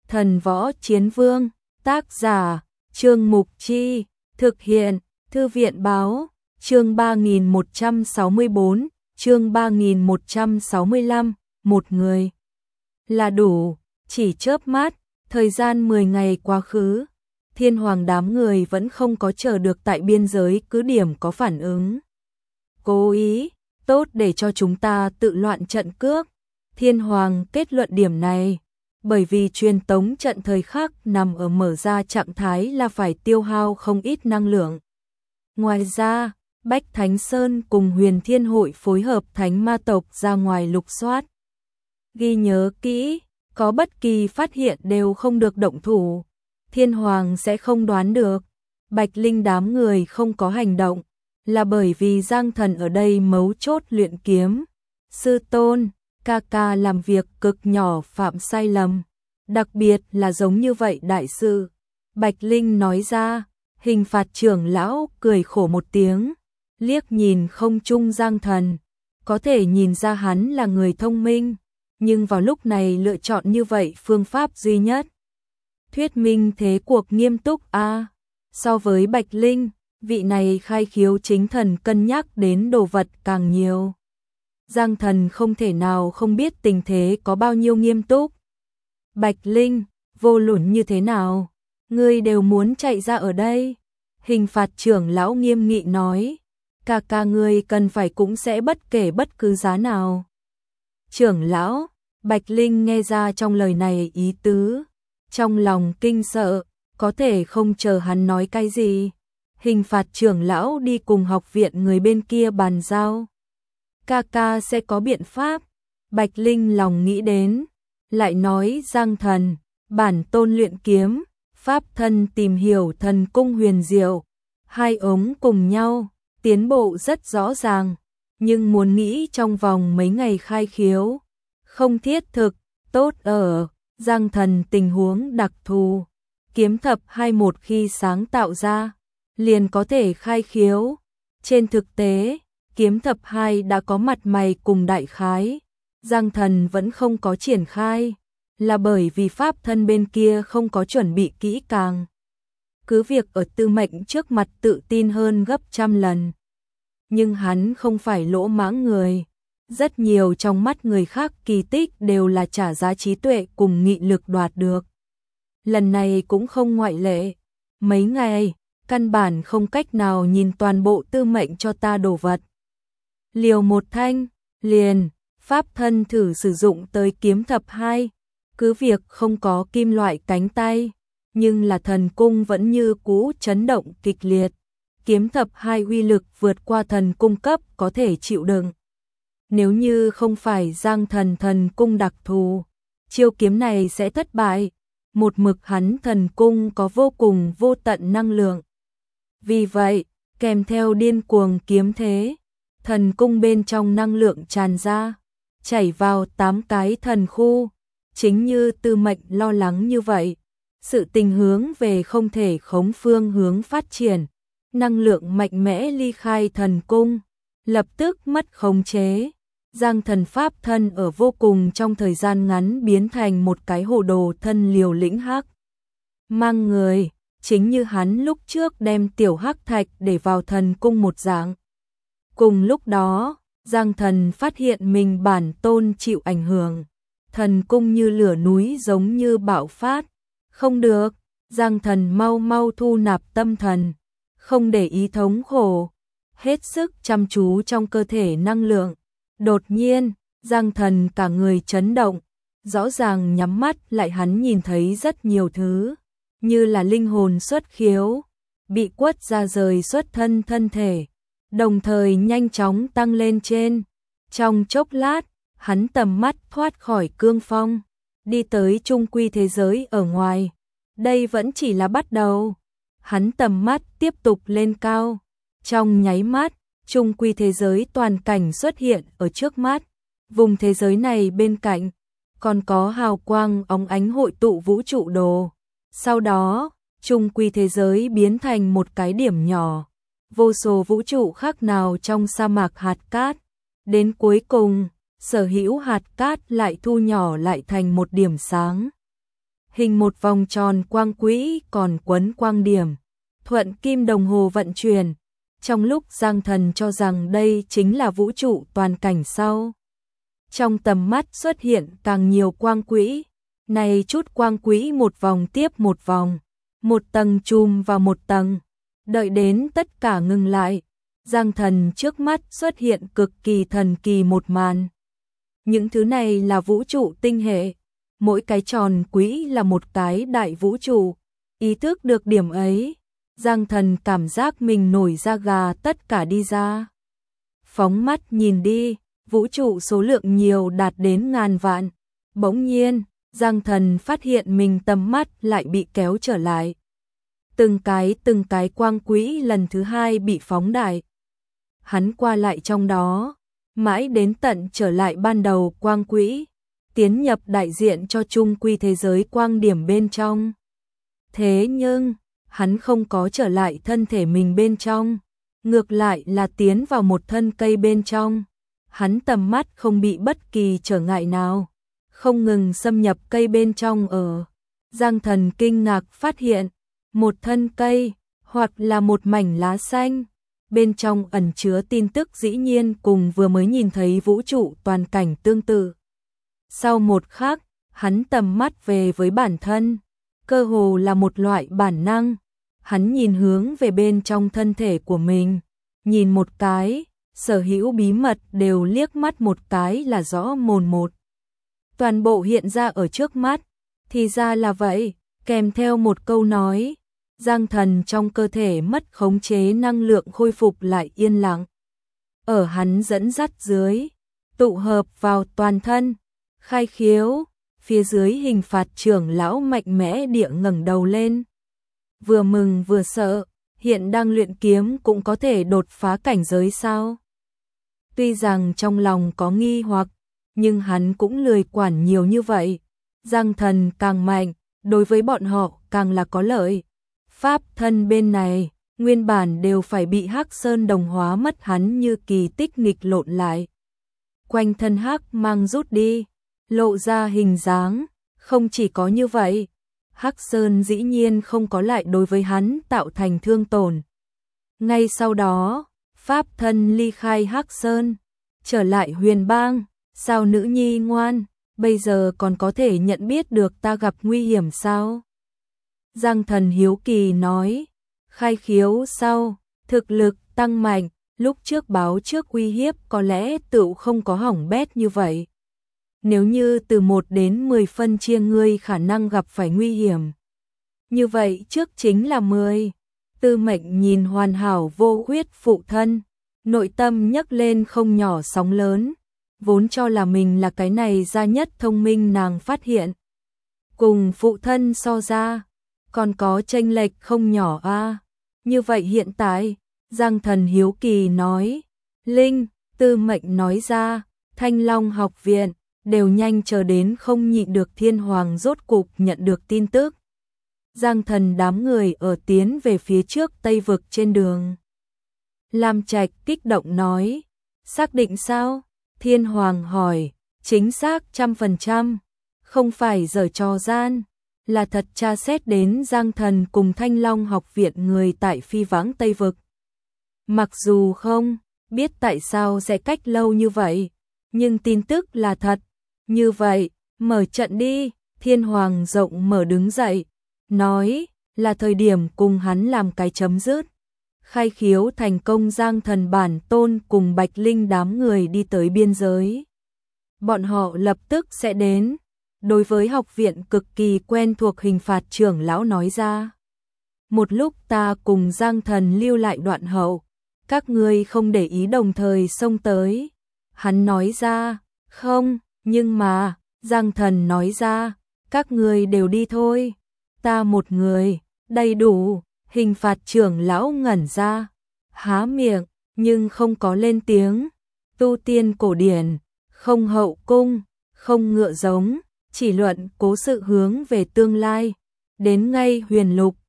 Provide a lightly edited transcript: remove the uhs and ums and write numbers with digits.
Thần võ chiến vương, tác giả, Trương Mục Chi, thực hiện, Thư viện báo, chương 3164, chương 3165, một người là đủ, chỉ chớp mắt, thời gian 10 ngày quá khứ, Thiên Hoàng đám người vẫn không có chờ được tại biên giới cứ điểm có phản ứng. Cố ý, tốt để cho chúng ta tự loạn trận cước. Thiên Hoàng kết luận điểm này, bởi vì truyền tống trận thời khắc nằm ở mở ra trạng thái là phải tiêu hao không ít năng lượng. Ngoài ra, Bách Thánh Sơn cùng Huyền Thiên Hội phối hợp Thánh Ma tộc ra ngoài lục soát. Ghi nhớ kỹ, có bất kỳ phát hiện đều không được động thủ. Thiên Hoàng sẽ không đoán được. Bạch Linh đám người không có hành động, là bởi vì Giang Thần ở đây mấu chốt luyện kiếm. Sư tôn, ca ca làm việc cực nhỏ phạm sai lầm, đặc biệt là giống như vậy đại sư. Bạch Linh nói ra, Hình Phạt trưởng lão cười khổ một tiếng, liếc nhìn không trung Giang Thần, có thể nhìn ra hắn là người thông minh, nhưng vào lúc này lựa chọn như vậy phương pháp duy nhất. Thuyết minh thế cuộc nghiêm túc a. So với Bạch Linh, vị này khai khiếu chính thần cân nhắc đến đồ vật càng nhiều. Giang Thần không thể nào không biết tình thế có bao nhiêu nghiêm túc. Bạch Linh, vô luận như thế nào, ngươi đều muốn chạy ra ở đây. Hình Phạt trưởng lão nghiêm nghị nói, ca ca ngươi cần phải cũng sẽ bất kể bất cứ giá nào. Trưởng lão, Bạch Linh nghe ra trong lời này ý tứ, trong lòng kinh sợ, có thể không chờ hắn nói cái gì. Hình Phạt trưởng lão đi cùng học viện người bên kia bàn giao. Ca ca sẽ có biện pháp. Bạch Linh lòng nghĩ đến, lại nói Giang Thần, bản tôn luyện kiếm, pháp thân tìm hiểu thần cung huyền diệu, hai ống cùng nhau, tiến bộ rất rõ ràng, nhưng muốn nghĩ trong vòng mấy ngày khai khiếu, không thiết thực, tốt ở Giang Thần tình huống đặc thù, kiếm thập 21 khi sáng tạo ra, liền có thể khai khiếu. Trên thực tế, kiếm thập 2 đã có mặt mày cùng đại khái, Giang Thần vẫn không có triển khai, là bởi vì pháp thân bên kia không có chuẩn bị kỹ càng. Cứ việc ở Tư Mệnh trước mặt tự tin hơn gấp trăm lần. Nhưng hắn không phải lỗ mãng người. Rất nhiều trong mắt người khác kỳ tích đều là trả giá trí tuệ cùng nghị lực đoạt được. Lần này cũng không ngoại lệ. Mấy ngày, căn bản không cách nào nhìn toàn bộ Tư Mệnh cho ta đồ vật. Liều một thanh, liền, pháp thân thử sử dụng tới kiếm thập 2, cứ việc không có kim loại cánh tay, nhưng là thần cung vẫn như cũ chấn động kịch liệt. Kiếm thập 2 uy lực vượt qua thần cung cấp có thể chịu đựng. Nếu như không phải Giang Thần thần cung đặc thù, chiêu kiếm này sẽ thất bại. Một mực hắn thần cung có vô cùng vô tận năng lượng. Vì vậy, kèm theo điên cuồng kiếm thế, thần cung bên trong năng lượng tràn ra, chảy vào 8 cái thần khu, chính như Tư Mệnh lo lắng như vậy. Sự tình hướng về không thể khống phương hướng phát triển, năng lượng mạnh mẽ ly khai thần cung, lập tức mất khống chế. Giang Thần pháp thân ở vô cùng trong thời gian ngắn biến thành một cái hồ đồ thân liều lĩnh hắc. Mang người, chính như hắn lúc trước đem tiểu hắc thạch để vào thần cung một dạng. Cùng lúc đó, Giang Thần phát hiện mình bản tôn chịu ảnh hưởng. Thần cung như lửa núi giống như bạo phát. Không được, Giang Thần mau mau thu nạp tâm thần, không để ý thống khổ, hết sức chăm chú trong cơ thể năng lượng. Đột nhiên, Giang Thần cả người chấn động, rõ ràng nhắm mắt lại hắn nhìn thấy rất nhiều thứ, như là linh hồn xuất khiếu, bị quất ra rời xuất thân thân thể, đồng thời nhanh chóng tăng lên trên. Trong chốc lát, hắn tầm mắt thoát khỏi cương phong, đi tới trung quy thế giới ở ngoài. Đây vẫn chỉ là bắt đầu. Hắn tầm mắt tiếp tục lên cao. Trong nháy mắt, trung quy thế giới toàn cảnh xuất hiện ở trước mắt. Vùng thế giới này bên cạnh, còn có hào quang óng ánh hội tụ vũ trụ đồ. Sau đó, trung quy thế giới biến thành một cái điểm nhỏ. Vô số vũ trụ khác nào trong sa mạc hạt cát. Đến cuối cùng, sở hữu hạt cát lại thu nhỏ lại thành một điểm sáng. hình một vòng tròn quang quỹ còn quấn quang điểm, thuận kim đồng hồ vận chuyển. Trong lúc Giang Thần cho rằng đây chính là vũ trụ toàn cảnh sau, trong tầm mắt xuất hiện càng nhiều quang quỹ, này chút quang quỹ một vòng tiếp một vòng, một tầng chùm vào một tầng, đợi đến tất cả ngừng lại, Giang Thần trước mắt xuất hiện cực kỳ thần kỳ một màn. Những thứ này là vũ trụ tinh hệ, mỗi cái tròn quỹ là một cái đại vũ trụ. Ý thức được điểm ấy, Giang Thần cảm giác mình nổi da gà tất cả đi ra. Phóng mắt nhìn đi, vũ trụ số lượng nhiều đạt đến ngàn vạn. Bỗng nhiên, Giang Thần phát hiện mình tầm mắt lại bị kéo trở lại. Từng cái quang quỹ lần thứ hai bị phóng đại. Hắn qua lại trong đó, mãi đến tận trở lại ban đầu quang quỹ, tiến nhập đại diện cho chung quy thế giới quang điểm bên trong. Thế nhưng, hắn không có trở lại thân thể mình bên trong, ngược lại là tiến vào một thân cây bên trong. Hắn tầm mắt không bị bất kỳ trở ngại nào, không ngừng xâm nhập cây bên trong ở. Giang Thần kinh ngạc phát hiện, một thân cây, hoặc là một mảnh lá xanh, bên trong ẩn chứa tin tức dĩ nhiên cùng vừa mới nhìn thấy vũ trụ toàn cảnh tương tự. Sau một khắc, hắn tầm mắt về với bản thân, cơ hồ là một loại bản năng. Hắn nhìn hướng về bên trong thân thể của mình, nhìn một cái, sở hữu bí mật đều liếc mắt một cái là rõ mồn một. Toàn bộ hiện ra ở trước mắt, thì ra là vậy, kèm theo một câu nói, Giang Thần trong cơ thể mất khống chế năng lượng khôi phục lại yên lặng. Ở hắn dẫn dắt dưới, tụ hợp vào toàn thân, khai khiếu, phía dưới hình phạt trưởng lão mạnh mẽ địa ngẩng đầu lên. Vừa mừng vừa sợ, hiện đang luyện kiếm cũng có thể đột phá cảnh giới sao? Tuy rằng trong lòng có nghi hoặc, nhưng hắn cũng lười quản nhiều như vậy. Giang Thần càng mạnh, đối với bọn họ càng là có lợi. Pháp thân bên này, nguyên bản đều phải bị Hắc Sơn đồng hóa mất hắn như kỳ tích nghịch lộn lại. Quanh thân hắc mang rút đi, lộ ra hình dáng, không chỉ có như vậy, Hắc Sơn dĩ nhiên không có lại đối với hắn tạo thành thương tổn. Ngay sau đó, pháp thân ly khai Hắc Sơn, trở lại Huyền Bang, sao nữ nhi ngoan, bây giờ còn có thể nhận biết được ta gặp nguy hiểm sao? Giang Thần hiếu kỳ nói, khai khiếu sau, thực lực tăng mạnh, lúc trước báo trước uy hiếp có lẽ tựu không có hỏng bét như vậy. Nếu như từ 1 đến 10 phân chia ngươi khả năng gặp phải nguy hiểm, như vậy trước chính là 10. Tư Mệnh nhìn hoàn hảo vô khuyết phụ thân, nội tâm nhấc lên không nhỏ sóng lớn, vốn cho là mình là cái này gia nhất thông minh nàng phát hiện. Cùng phụ thân so ra, còn có chênh lệch không nhỏ a. Như vậy hiện tại, Giang Thần hiếu kỳ nói, Linh, Tư Mệnh nói ra, Thanh Long học viện, đều nhanh chờ đến không nhịn được Thiên Hoàng rốt cục nhận được tin tức. Giang Thần đám người ở tiến về phía trước Tây Vực trên đường. Lam Trạch kích động nói, xác định sao? Thiên Hoàng hỏi, chính xác 100%, không phải giở trò gian, là thật tra xét đến Giang Thần cùng Thanh Long học viện người tại phi vãng Tây Vực. Mặc dù không biết tại sao sẽ cách lâu như vậy, nhưng tin tức là thật. Như vậy, mở trận đi, Thiên Hoàng rộng mở đứng dậy, nói là thời điểm cùng hắn làm cái chấm dứt. Khai khiếu thành công, Giang Thần bản tôn cùng Bạch Linh đám người đi tới biên giới. Bọn họ lập tức sẽ đến. Đối với học viện cực kỳ quen thuộc hình phạt trưởng lão nói ra. Một lúc ta cùng Giang Thần lưu lại đoạn hậu, các ngươi không để ý đồng thời xông tới. Hắn nói ra, không, nhưng mà, Giang Thần nói ra, các ngươi đều đi thôi. Ta một người, đầy đủ. Hình phạt trưởng lão ngẩn ra, há miệng, nhưng không có lên tiếng. Tu tiên cổ điển, không hậu cung, không ngựa giống, chỉ luận cố sự hướng về tương lai. Đến ngay Huyền Lục,